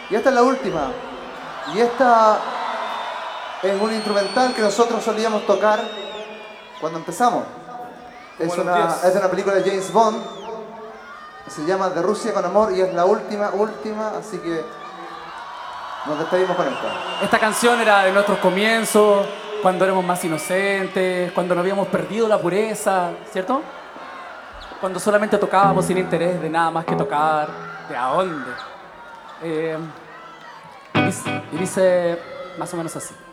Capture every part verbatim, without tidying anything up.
Y esta es la última. Y esta es un instrumental que nosotros solíamos tocar cuando empezamos. Es, una, es de una película de James Bond. Se llama De Rusia con Amor y es la última, última, así que nos despedimos con esta. Esta canción era de nuestros comienzos, cuando éramos más inocentes, cuando no habíamos perdido la pureza, ¿cierto? Cuando solamente tocábamos sin interés de nada más que tocar. ¿De a dónde? Eh, y, dice, y dice más o menos así.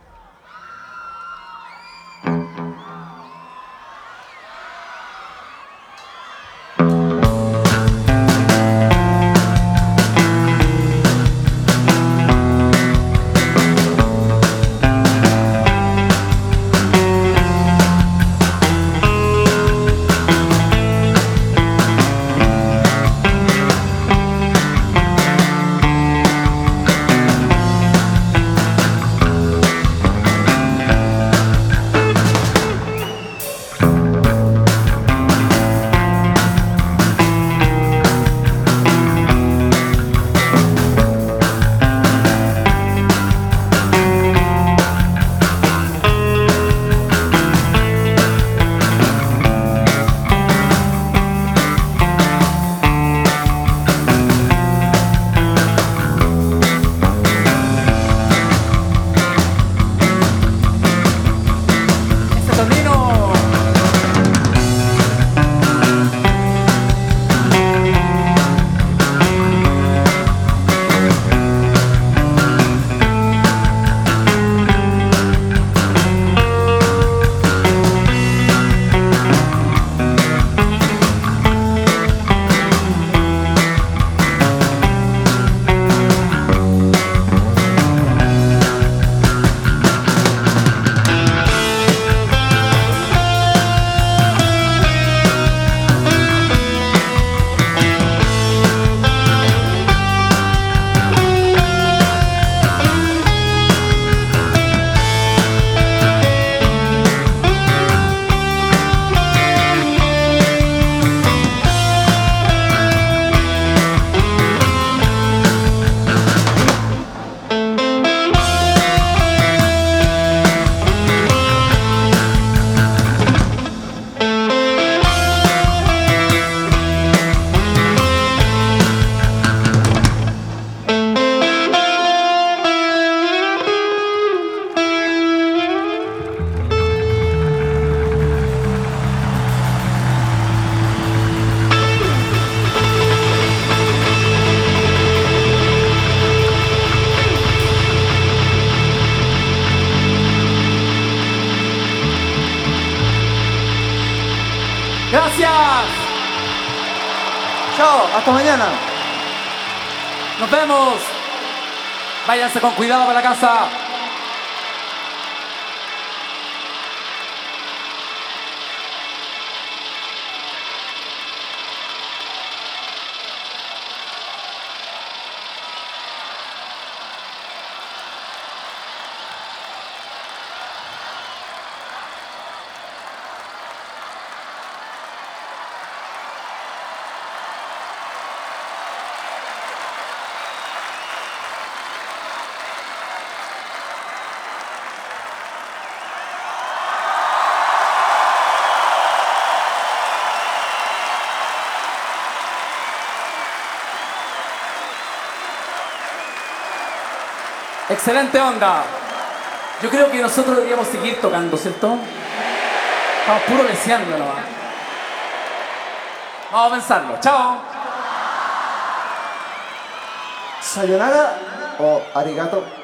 Gracias. Chao, hasta mañana. Nos vemos. Váyanse con cuidado para la casa. Excelente onda. Yo creo que nosotros deberíamos seguir tocando, ¿cierto? Estamos puro leseando nomás. Vamos a pensarlo. Chao. Sayonara o arigato.